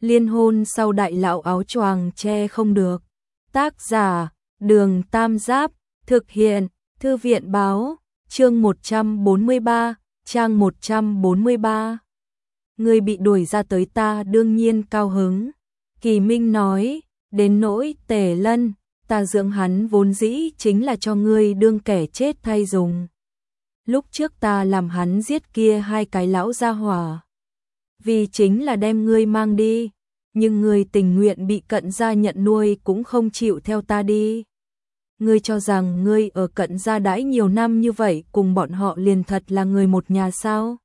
Liên hôn sau đại lão áo choàng che không được. Tác giả, Đường Tam Giáp, thực hiện, Thư viện báo, chương 143, trang 143. Ngươi bị đuổi ra tới ta đương nhiên cao hứng. Kỳ Minh nói, đến nỗi Tề Lân, ta dưỡng hắn vốn dĩ chính là cho ngươi đương kẻ chết thay dùng. Lúc trước ta làm hắn giết kia hai cái lão gia hỏa, vì chính là đem ngươi mang đi, nhưng ngươi tình nguyện bị Cận gia nhận nuôi cũng không chịu theo ta đi. Ngươi cho rằng ngươi ở Cận gia đãi nhiều năm như vậy cùng bọn họ liền thật là người một nhà sao?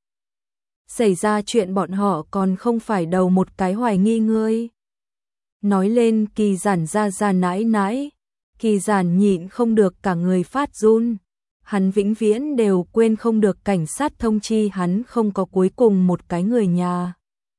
Xảy ra chuyện bọn họ còn không phải đầu một cái hoài nghi ngươi. Nói lên Kỳ Giản ra nãi nãi, Kỳ Giản nhịn không được cả người phát run. Hắn vĩnh viễn đều quên không được cảnh sát thông chi hắn không có cuối cùng một cái người nhà.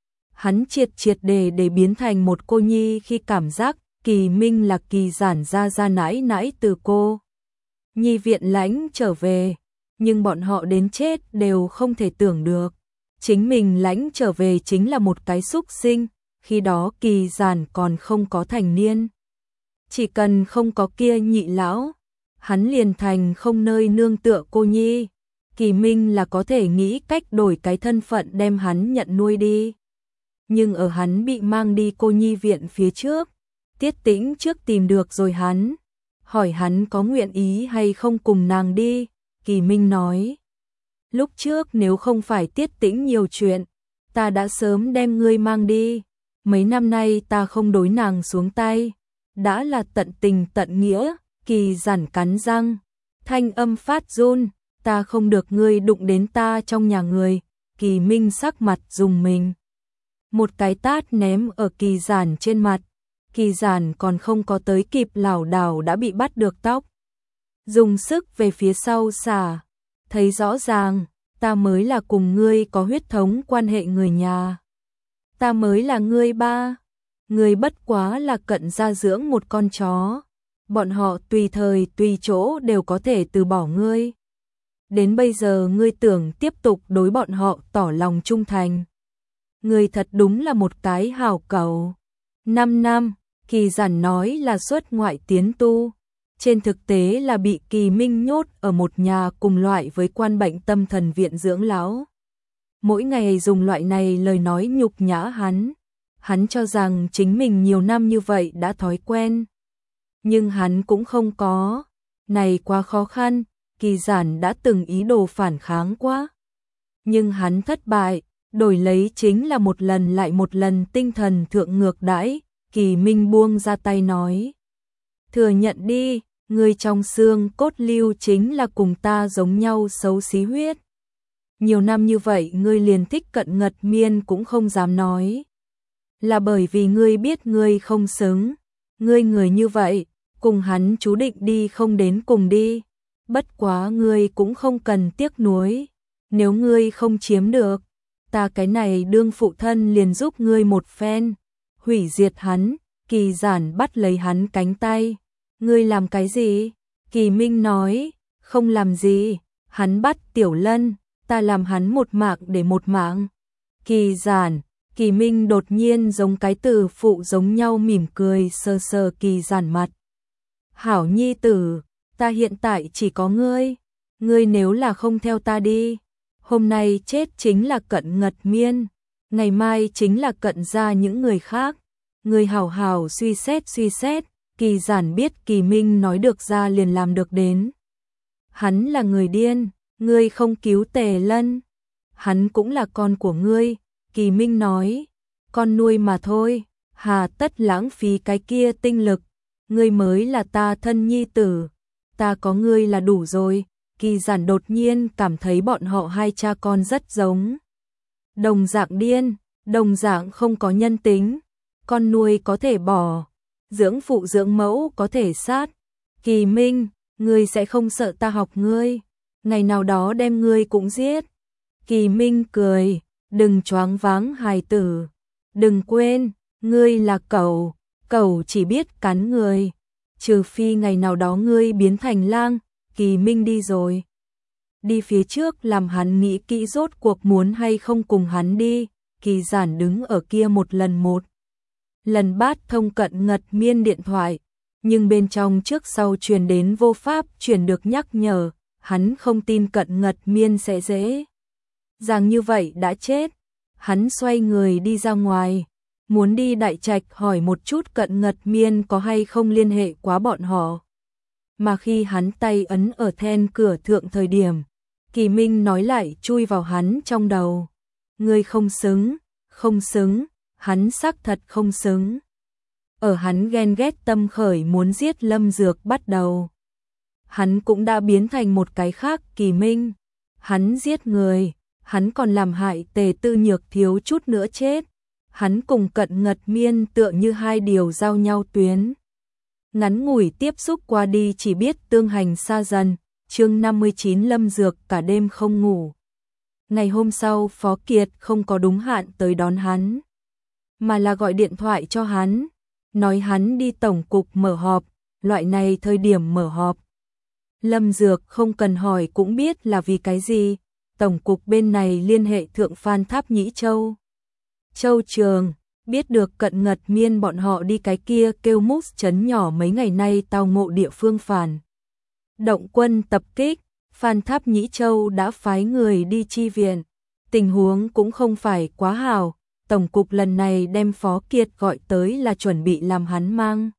Hắn triệt để biến thành một cô nhi khi cảm giác Kỳ Minh là Kỳ Giản ra nãi nãi từ cô nhi viện lãnh trở về, nhưng bọn họ đến chết đều không thể tưởng được. Chính mình lãnh trở về chính là một cái xúc sinh, khi đó Kỳ Giản còn không có thành niên. Chỉ cần không có kia nhị lão, hắn liền thành không nơi nương tựa cô nhi. Kỳ Minh là có thể nghĩ cách đổi cái thân phận đem hắn nhận nuôi đi. Nhưng ở hắn bị mang đi cô nhi viện phía trước, Tiết Tĩnh trước tìm được rồi hắn, hỏi hắn có nguyện ý hay không cùng nàng đi. Kỳ Minh nói, lúc trước nếu không phải Tiết Tĩnh nhiều chuyện, ta đã sớm đem ngươi mang đi. Mấy năm nay ta không đối nàng xuống tay, đã là tận tình tận nghĩa. Kỳ Giản cắn răng, thanh âm phát run, ta không được ngươi đụng đến ta trong nhà người. Kỳ Minh sắc mặt rùng mình, một cái tát ném ở Kỳ Giản trên mặt. Kỳ Giản còn không có tới kịp lảo đảo đã bị bắt được tóc, dùng sức về phía sau xả. Thấy rõ ràng, ta mới là cùng ngươi có huyết thống quan hệ người nhà, ta mới là ngươi ba, ngươi bất quá là Cận gia dưỡng một con chó. Bọn họ tùy thời tùy chỗ đều có thể từ bỏ ngươi. Đến bây giờ ngươi tưởng tiếp tục đối bọn họ tỏ lòng trung thành. Ngươi thật đúng là một cái hảo cẩu. 5 năm, Kỳ Giản nói là xuất ngoại tiến tu, trên thực tế là bị Kỳ Minh nhốt ở một nhà cùng loại với quan bệnh tâm thần viện dưỡng lão. Mỗi ngày dùng loại này lời nói nhục nhã hắn. Hắn cho rằng chính mình nhiều năm như vậy đã thói quen. Nhưng hắn cũng không có, này quá khó khăn. Kỳ Giản đã từng ý đồ phản kháng quá, nhưng hắn thất bại, đổi lấy chính là một lần lại một lần tinh thần thượng ngược đãi. Kỳ Minh buông ra tay nói, thừa nhận đi, ngươi trong xương cốt lưu chính là cùng ta giống nhau xấu xí huyết. Nhiều năm như vậy ngươi liền thích Cận Ngật Miên cũng không dám nói, là bởi vì ngươi biết ngươi không xứng. Ngươi người như vậy, cùng hắn chú định đi không đến cùng đi. Bất quá ngươi cũng không cần tiếc nuối. Nếu ngươi không chiếm được, ta cái này đương phụ thân liền giúp ngươi một phen, hủy diệt hắn. Kỳ Giản bắt lấy hắn cánh tay. Ngươi làm cái gì? Kỳ Minh nói, không làm gì. Hắn bắt Tiểu Lân, ta làm hắn một mạng để một mạng. Kỳ Giản, Kỳ Minh đột nhiên giống cái tử phụ giống nhau mỉm cười sờ sờ Kỳ Giản mặt. Hảo nhi tử, ta hiện tại chỉ có ngươi. Ngươi nếu là không theo ta đi, hôm nay chết chính là Cận Ngật Miên, ngày mai chính là Cận gia những người khác. Ngươi hảo hảo suy xét. Kỳ Giản biết Kỳ Minh nói được ra liền làm được đến. Hắn là người điên, ngươi không cứu Tề Lân, hắn cũng là con của ngươi. Kỳ Minh nói, con nuôi mà thôi, hà tất lãng phí cái kia tinh lực. Ngươi mới là ta thân nhi tử, ta có ngươi là đủ rồi. Kỳ Giản đột nhiên cảm thấy bọn họ hai cha con rất giống. Đồng dạng điên, đồng dạng không có nhân tính. Con nuôi có thể bỏ, dưỡng phụ dưỡng mẫu có thể sát. Kỳ Minh, ngươi sẽ không sợ ta học ngươi, ngày nào đó đem ngươi cũng giết. Kỳ Minh cười, đừng choáng váng hài tử, đừng quên, ngươi là cẩu, cẩu chỉ biết cắn người, trừ phi ngày nào đó ngươi biến thành lang. Kỳ Minh đi rồi, đi phía trước làm hắn nghĩ kỹ rốt cuộc muốn hay không cùng hắn đi. Kỳ Giản đứng ở kia một lần một lần bát thông Cận Ngật Miên điện thoại, nhưng bên trong trước sau truyền đến vô pháp truyền được nhắc nhở, hắn không tin Cận Ngật Miên sẽ dễ dàng như vậy đã chết. Hắn xoay người đi ra ngoài, muốn đi Đại Trạch hỏi một chút Cận Ngật Miên có hay không liên hệ quá bọn họ. Mà khi hắn tay ấn ở then cửa thượng thời điểm, Kỳ Minh nói lại chui vào hắn trong đầu. Ngươi không xứng, không xứng, hắn xác thật không xứng. Ở hắn ghen ghét tâm khởi muốn giết Lâm Dược bắt đầu, hắn cũng đã biến thành một cái khác Kỳ Minh. Hắn giết người, hắn còn làm hại Tề Tư Nhược thiếu chút nữa chết. Hắn cùng Cận Ngật Miên tựa như hai điều giao nhau tuyến. Ngắn ngủi tiếp xúc qua đi chỉ biết tương hành xa dần. Chương 59 Lâm Dược cả đêm không ngủ. Ngày hôm sau Phó Kiệt không có đúng hạn tới đón hắn, mà là gọi điện thoại cho hắn, nói hắn đi tổng cục mở họp, loại này thời điểm mở họp. Lâm Dược không cần hỏi cũng biết là vì cái gì, tổng cục bên này liên hệ thượng Phan Tháp Nhĩ Châu. Châu Trường, biết được Cận Ngật Miên bọn họ đi cái kia kêu mút chấn nhỏ mấy ngày nay tao ngộ địa phương phản động quân tập kích, Phan Tháp Nhĩ Châu đã phái người đi chi viện, tình huống cũng không phải quá hảo, tổng cục lần này đem Phó Kiệt gọi tới là chuẩn bị làm hắn mang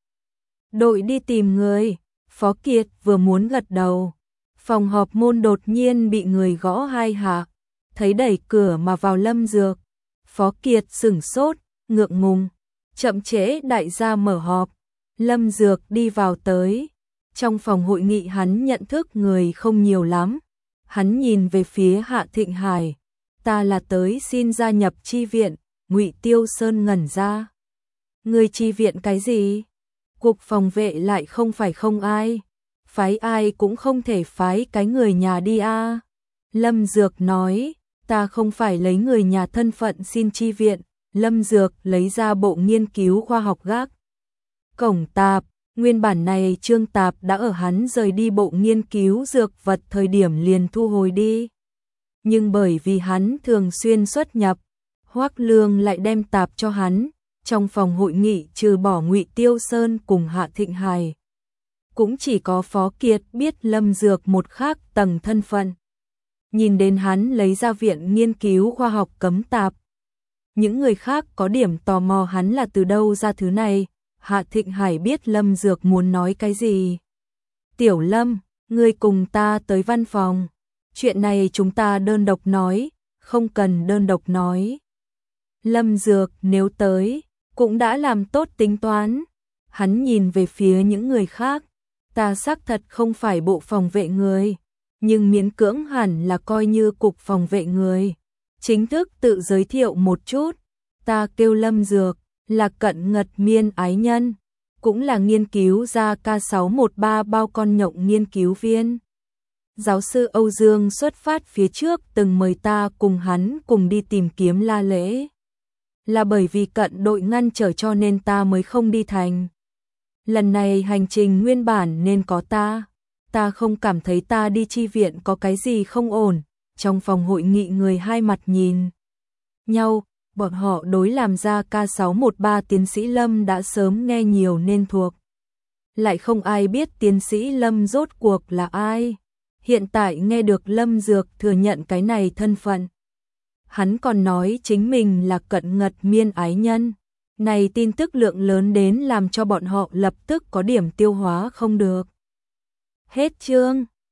đội đi tìm người. Phó Kiệt vừa muốn gật đầu, phòng họp môn đột nhiên bị người gõ hai hạ, thấy đẩy cửa mà vào Lâm Dược. Phó Kiệt sửng sốt, ngượng ngùng, chậm trễ đại gia mở họp. Lâm Dược đi vào tới. Trong phòng hội nghị hắn nhận thức người không nhiều lắm. Hắn nhìn về phía Hạ Thịnh Hải, ta là tới xin gia nhập chi viện. Ngụy Tiêu Sơn ngẩn ra. Người chi viện cái gì? Cục phòng vệ lại không phải không ai. Phái ai cũng không thể phái cái người nhà đi a. Lâm Dược nói, ta không phải lấy người nhà thân phận xin chi viện. Lâm Dược lấy ra bộ nghiên cứu khoa học gác cổng tạp. Nguyên bản này Trương Tạp đã ở hắn rời đi bộ nghiên cứu dược vật thời điểm liền thu hồi đi. Nhưng bởi vì hắn thường xuyên xuất nhập, Hoắc Lương lại đem tạp cho hắn. Trong phòng hội nghị trừ bỏ Ngụy Tiêu Sơn cùng Hạ Thịnh Hải, cũng chỉ có Phó Kiệt biết Lâm Dược một khác tầng thân phận. Nhìn đến hắn lấy ra viện nghiên cứu khoa học cấm tạp, những người khác có điểm tò mò hắn là từ đâu ra thứ này. Hạ Thịnh Hải biết Lâm Dược muốn nói cái gì. Tiểu Lâm, ngươi cùng ta tới văn phòng. Chuyện này chúng ta đơn độc nói, không cần đơn độc nói. Lâm Dược nếu tới, cũng đã làm tốt tính toán. Hắn nhìn về phía những người khác. Ta xác thật không phải bộ phòng vệ người, nhưng miễn cưỡng hẳn là coi như cục phòng vệ người. Chính thức tự giới thiệu một chút. Ta kêu Lâm Dược, là Cận Ngật Miên ái nhân, cũng là nghiên cứu ra K613 bao con nhộng nghiên cứu viên. Giáo sư Âu Dương xuất phát phía trước từng mời ta cùng hắn cùng đi tìm kiếm La Lễ. Là bởi vì Cận đội ngăn trở cho nên ta mới không đi thành. Lần này hành trình nguyên bản nên có ta không cảm thấy ta đi chi viện có cái gì không ổn. Trong phòng hội nghị người hai mặt nhìn nhau. Bọn họ đối làm ra K613 tiến sĩ Lâm đã sớm nghe nhiều nên thuộc. Lại không ai biết tiến sĩ Lâm rốt cuộc là ai. Hiện tại nghe được Lâm Dược thừa nhận cái này thân phận. Hắn còn nói chính mình là Cận Ngật Miên ái nhân. Này tin tức lượng lớn đến làm cho bọn họ lập tức có điểm tiêu hóa không được. Hết chương.